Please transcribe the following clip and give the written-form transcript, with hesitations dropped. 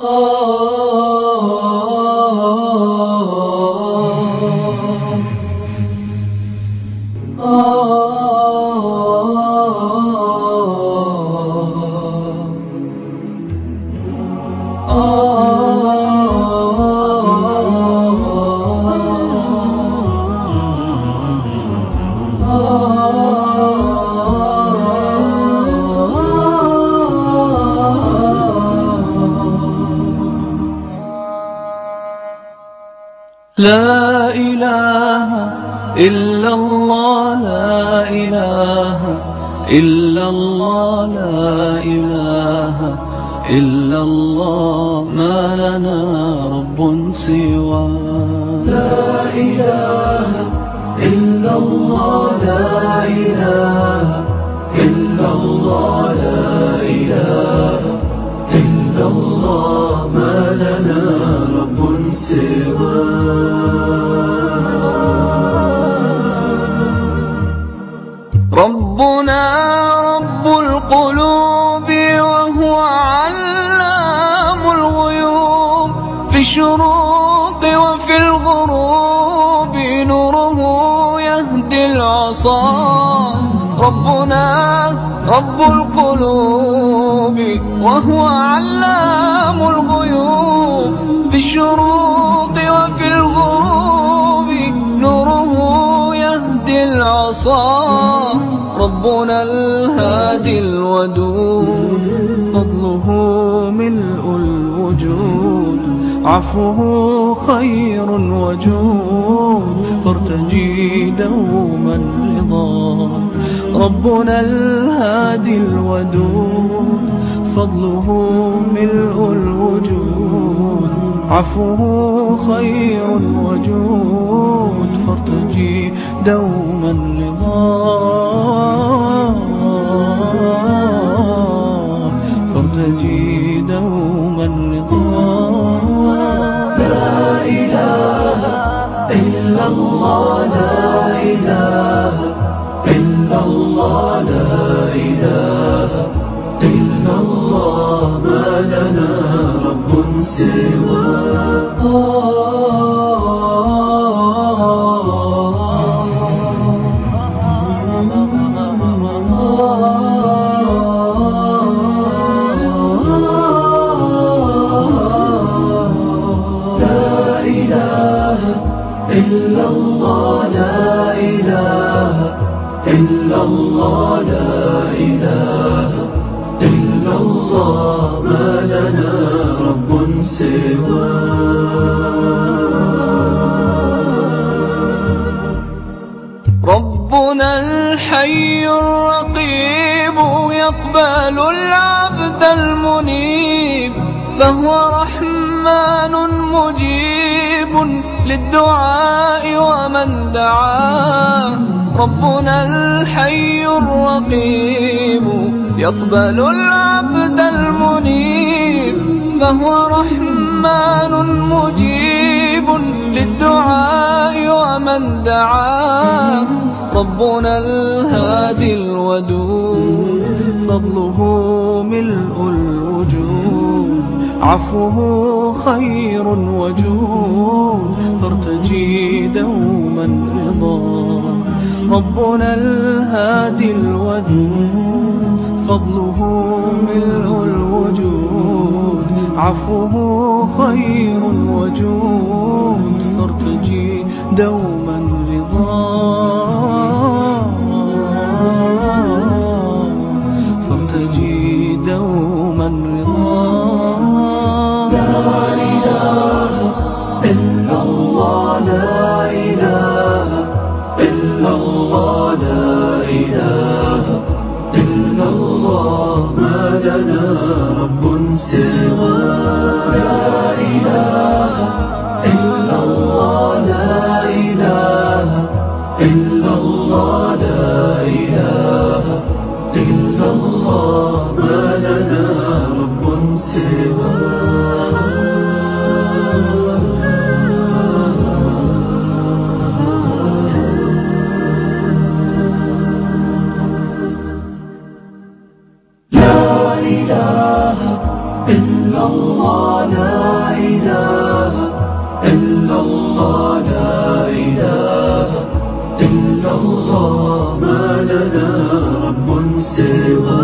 لا إله إلا الله، لا إله إلا الله، لا إله إلا الله، ما لنا رب سواه. لا إله إلا الله، لا إله إلا الله، لا إله إلا الله، ما لنا رب سواه. ربنا رب القلوب وهو علام الغيوب، في الشروق وفي الغروب نوره يهدي العصا. ربنا رب القلوب وهو علام الغيوب، في الشروق وفي الغروب نوره يهدي العصا. ربنا الهادي الودود، فضله ملء الوجود، عفوه خير وجود، فارتجي دوما رضا. ربنا الهادي الودود، فضله ملء الوجود، عفوه خير وجود، فارتجي دوما رضا، فارتجي دوما رضا. لا إله إلا الله، لا إله إلا الله، لا إله إلا الله، ما لنا رب سواه. إلا الله، لا إله إلا الله، لا إله إلا الله، ما لنا رب سواه. ربنا الحي الرقيب يقبل العبد المنيب، فهو رحمن مجيب للدعاء ومن دعاه. ربنا الحي الرقيب يقبل العبد المنيب، فهو رحمن مجيب للدعاء ومن دعاه. ربنا الهادي الودود، فضله ملء الوجود، عفوه خير وجود، فارتجي دوما رضا. ربنا الهادي الودود، فضله ملء الوجود، عفوه خير وجود، فارتجي دوما رضا، فارتجي دوما رضا. لا إله إلا الله، لا إله إلا الله، لا إله إلا الله، ما لنا رب سواه. لا إله إلا الله، لا إله إلا الله، لا إله إلا الله، ما لنا رب سواه. لا إله إلا الله. الله لا إله إلا الله لا إله إلا الله ما لنا رب سواه